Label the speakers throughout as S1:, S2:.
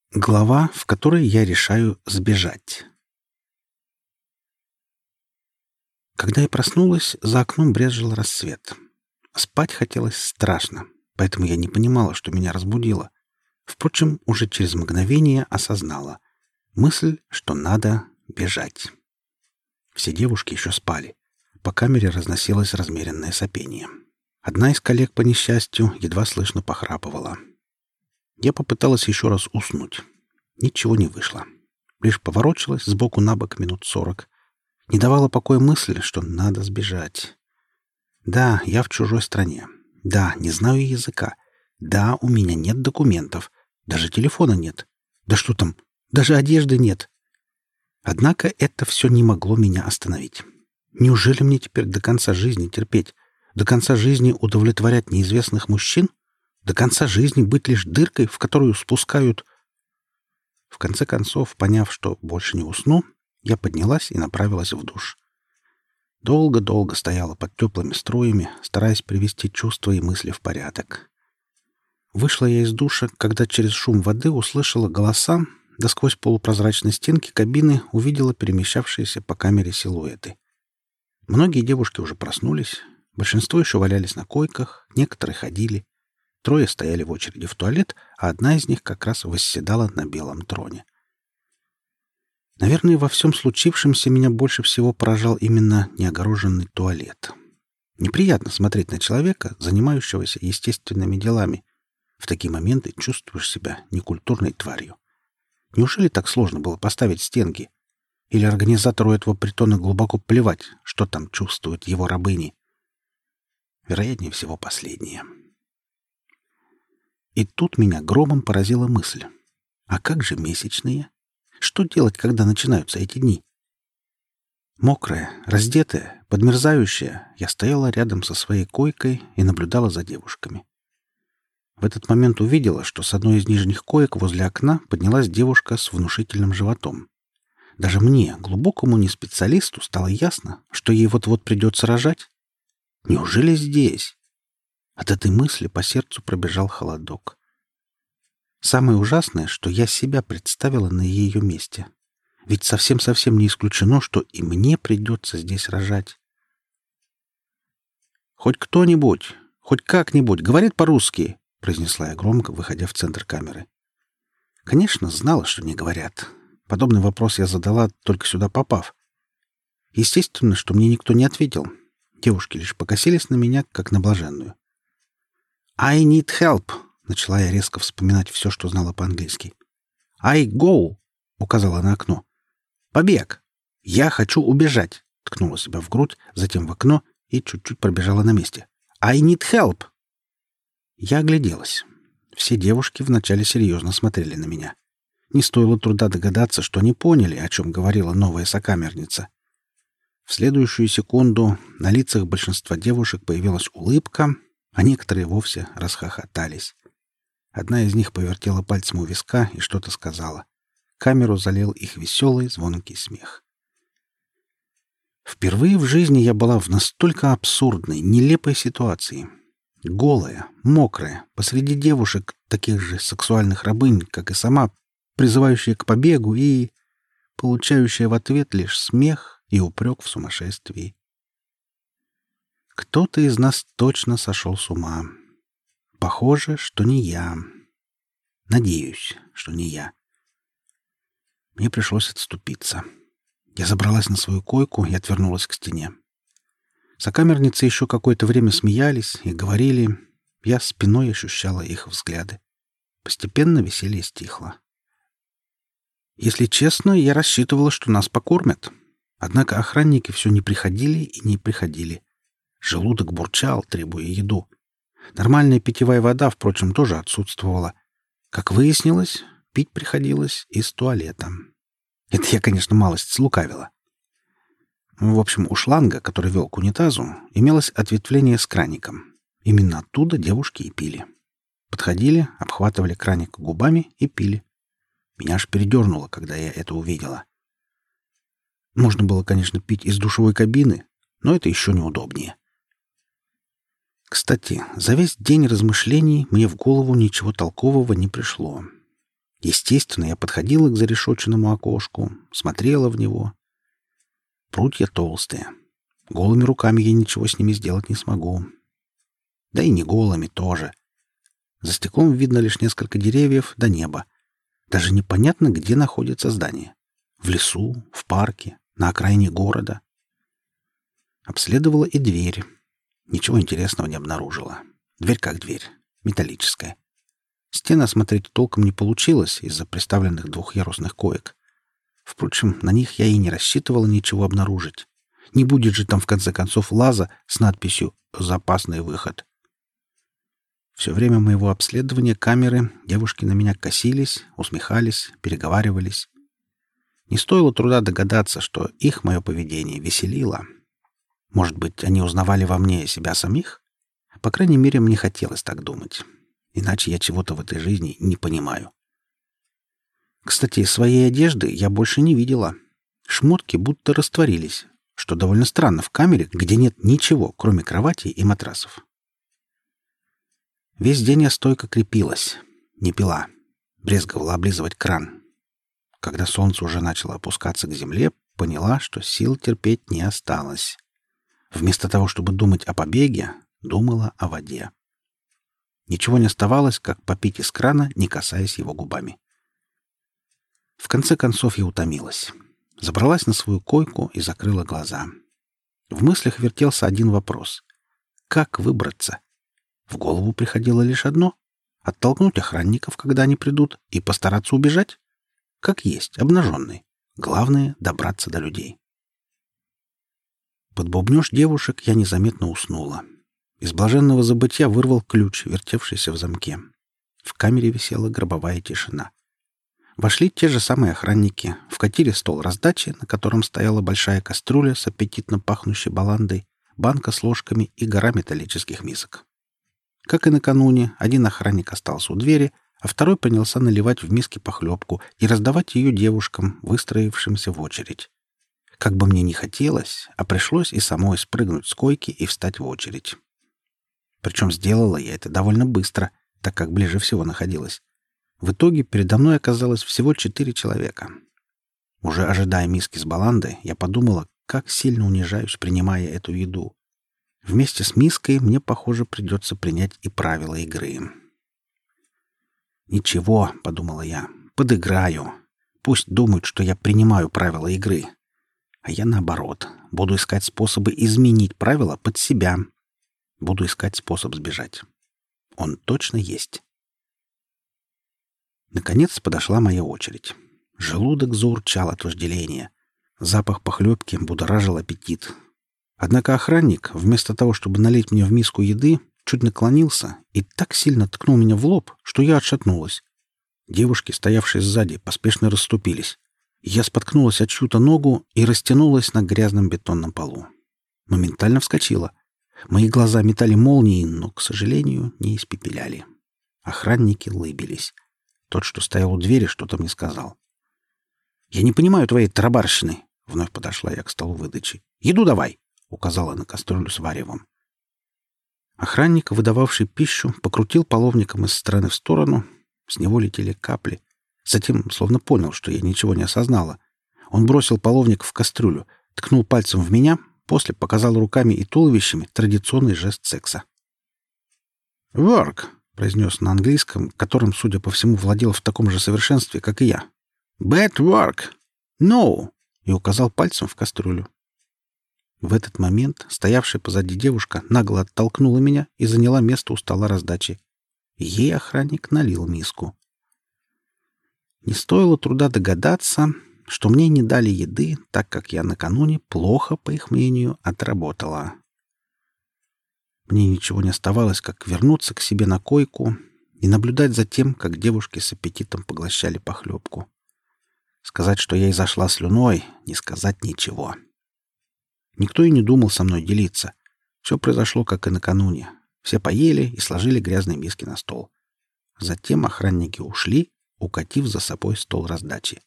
S1: Глава, в которой я решаю сбежать. Когда я проснулась, за окном брезжил рассвет. Спать хотелось страшно, поэтому я не понимала, что меня разбудило. Впрочем, уже через мгновение осознала. Мысль, что надо бежать. Все девушки еще спали. По камере разносилось размеренное сопение. Одна из коллег, по несчастью, едва слышно похрапывала. Я попыталась еще раз уснуть. Ничего не вышло. Лишь поворочилась сбоку на бок минут 40. Не давала покоя мысль, что надо сбежать. Да, я в чужой стране. Да, не знаю языка. Да, у меня нет документов. Даже телефона нет. Да что там, даже одежды нет. Однако это все не могло меня остановить. Неужели мне теперь до конца жизни терпеть? До конца жизни удовлетворять неизвестных мужчин? До конца жизни быть лишь дыркой, в которую спускают... В конце концов, поняв, что больше не усну, я поднялась и направилась в душ. Долго-долго стояла под теплыми струями, стараясь привести чувства и мысли в порядок. Вышла я из душа, когда через шум воды услышала голоса, да сквозь полупрозрачные стенки кабины увидела перемещавшиеся по камере силуэты. Многие девушки уже проснулись, большинство еще валялись на койках, некоторые ходили. Трое стояли в очереди в туалет, а одна из них как раз восседала на белом троне. Наверное, во всем случившемся меня больше всего поражал именно неогороженный туалет. Неприятно смотреть на человека, занимающегося естественными делами. В такие моменты чувствуешь себя некультурной тварью. Неужели так сложно было поставить стенки? Или организатору этого притона глубоко плевать, что там чувствуют его рабыни? Вероятнее всего, последнее. И тут меня громом поразила мысль. А как же месячные? Что делать, когда начинаются эти дни? Мокрая, раздетая, подмерзающая, я стояла рядом со своей койкой и наблюдала за девушками. В этот момент увидела, что с одной из нижних коек возле окна поднялась девушка с внушительным животом. Даже мне, глубокому неспециалисту, стало ясно, что ей вот-вот придется рожать. Неужели здесь? От этой мысли по сердцу пробежал холодок. Самое ужасное, что я себя представила на ее месте. Ведь совсем-совсем не исключено, что и мне придется здесь рожать. «Хоть кто-нибудь, хоть как-нибудь говорит по-русски», — произнесла я громко, выходя в центр камеры. Конечно, знала, что не говорят. Подобный вопрос я задала, только сюда попав. Естественно, что мне никто не ответил. Девушки лишь покосились на меня, как на блаженную. «I need help», — начала я резко вспоминать все, что знала по-английски. «I go», — указала на окно. «Побег! Я хочу убежать!» — ткнула себя в грудь, затем в окно и чуть-чуть пробежала на месте. «I need help!» Я огляделась. Все девушки вначале серьезно смотрели на меня. Не стоило труда догадаться, что они поняли, о чем говорила новая сокамерница. В следующую секунду на лицах большинства девушек появилась улыбка, а некоторые вовсе расхохотались. Одна из них повертела пальцем у виска и что-то сказала. Камеру залил их веселый, звонкий смех. Впервые в жизни я была в настолько абсурдной, нелепой ситуации. Голая, мокрая, посреди девушек, таких же сексуальных рабынь, как и сама, призывающая к побегу и получающая в ответ лишь смех и упрек в сумасшествии. Кто-то из нас точно сошел с ума. Похоже, что не я. Надеюсь, что не я. Мне пришлось отступиться. Я забралась на свою койку и отвернулась к стене. Сокамерницы еще какое-то время смеялись и говорили. Я спиной ощущала их взгляды. Постепенно веселье стихло. Если честно, я рассчитывала, что нас покормят. Однако охранники все не приходили и не приходили. Желудок бурчал, требуя еду. Нормальная питьевая вода, впрочем, тоже отсутствовала. Как выяснилось, пить приходилось из туалета. Это я, конечно, малость слукавила. В общем, у шланга, который вел к унитазу, имелось ответвление с краником. Именно оттуда девушки и пили. Подходили, обхватывали краник губами и пили. Меня аж передернуло, когда я это увидела. Можно было, конечно, пить из душевой кабины, но это еще неудобнее. Кстати, за весь день размышлений мне в голову ничего толкового не пришло. Естественно, я подходила к зарешоченному окошку, смотрела в него. Прутья толстые. Голыми руками я ничего с ними сделать не смогу. Да и не голыми тоже. За стеклом видно лишь несколько деревьев до неба. Даже непонятно, где находится здание. В лесу, в парке, на окраине города. Обследовала и дверь. Ничего интересного не обнаружила. Дверь как дверь. Металлическая. Стены осмотреть толком не получилось из-за приставленных двухъярусных коек. Впрочем, на них я и не рассчитывала ничего обнаружить. Не будет же там, в конце концов, лаза с надписью «Запасный выход». Все время моего обследования камеры девушки на меня косились, усмехались, переговаривались. Не стоило труда догадаться, что их мое поведение веселило. Может быть, они узнавали во мне себя самих? По крайней мере, мне хотелось так думать. Иначе я чего-то в этой жизни не понимаю. Кстати, своей одежды я больше не видела. Шмотки будто растворились, что довольно странно в камере, где нет ничего, кроме кровати и матрасов. Весь день я стойко крепилась, не пила, брезговала облизывать кран. Когда солнце уже начало опускаться к земле, поняла, что сил терпеть не осталось. Вместо того, чтобы думать о побеге, думала о воде. Ничего не оставалось, как попить из крана, не касаясь его губами. В конце концов я утомилась. Забралась на свою койку и закрыла глаза. В мыслях вертелся один вопрос. Как выбраться? В голову приходило лишь одно — оттолкнуть охранников, когда они придут, и постараться убежать. Как есть, обнаженный. Главное — добраться до людей. Под бубнёж девушек я незаметно уснула. Из блаженного забытья вырвал ключ, вертевшийся в замке. В камере висела гробовая тишина. Вошли те же самые охранники, вкатили стол раздачи, на котором стояла большая кастрюля с аппетитно пахнущей баландой, банка с ложками и гора металлических мисок. Как и накануне, один охранник остался у двери, а второй принялся наливать в миски похлебку и раздавать ее девушкам, выстроившимся в очередь. Как бы мне ни хотелось, а пришлось и самой спрыгнуть с койки и встать в очередь. Причем сделала я это довольно быстро, так как ближе всего находилась. В итоге передо мной оказалось всего 4 человека. Уже ожидая миски с баландой, я подумала, как сильно унижаюсь, принимая эту еду. Вместе с миской мне, похоже, придется принять и правила игры. «Ничего», — подумала я, — «подыграю. Пусть думают, что я принимаю правила игры. А я, наоборот, буду искать способы изменить правила под себя. Буду искать способ сбежать. Он точно есть». Наконец подошла моя очередь. Желудок заурчал от вожделения. Запах похлебки будоражил аппетит. Однако охранник, вместо того, чтобы налить мне в миску еды, чуть наклонился и так сильно ткнул меня в лоб, что я отшатнулась. Девушки, стоявшие сзади, поспешно расступились. Я споткнулась от чью-то ногу и растянулась на грязном бетонном полу. Моментально вскочила. Мои глаза метали молнии, но, к сожалению, не испепеляли. Охранники лыбились. Тот, что стоял у двери, что-то мне сказал. «Я не понимаю твоей тарабарщины!» Вновь подошла я к столу выдачи. «Еду давай!» — указала на кастрюлю с варевом. Охранник, выдававший пищу, покрутил половником из стороны в сторону. С него летели капли. Затем, словно понял, что я ничего не осознала, он бросил половник в кастрюлю, ткнул пальцем в меня, после показал руками и туловищами традиционный жест секса. «Work!» — произнес на английском, которым, судя по всему, владел в таком же совершенстве, как и я. «Bad work! No!» — и указал пальцем в кастрюлю. В этот момент стоявшая позади девушка нагло оттолкнула меня и заняла место у стола раздачи. Ей охранник налил миску. Не стоило труда догадаться, что мне не дали еды, так как я накануне плохо, по их мнению, отработала. Мне ничего не оставалось, как вернуться к себе на койку и наблюдать за тем, как девушки с аппетитом поглощали похлебку. Сказать, что я изошла слюной, не сказать ничего. Никто и не думал со мной делиться. Все произошло, как и накануне. Все поели и сложили грязные миски на стол. Затем охранники ушли, укатив за собой стол раздачи.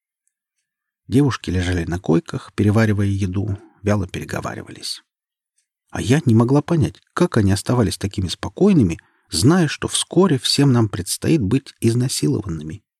S1: Девушки лежали на койках, переваривая еду, вяло переговаривались. А я не могла понять, как они оставались такими спокойными, зная, что вскоре всем нам предстоит быть изнасилованными.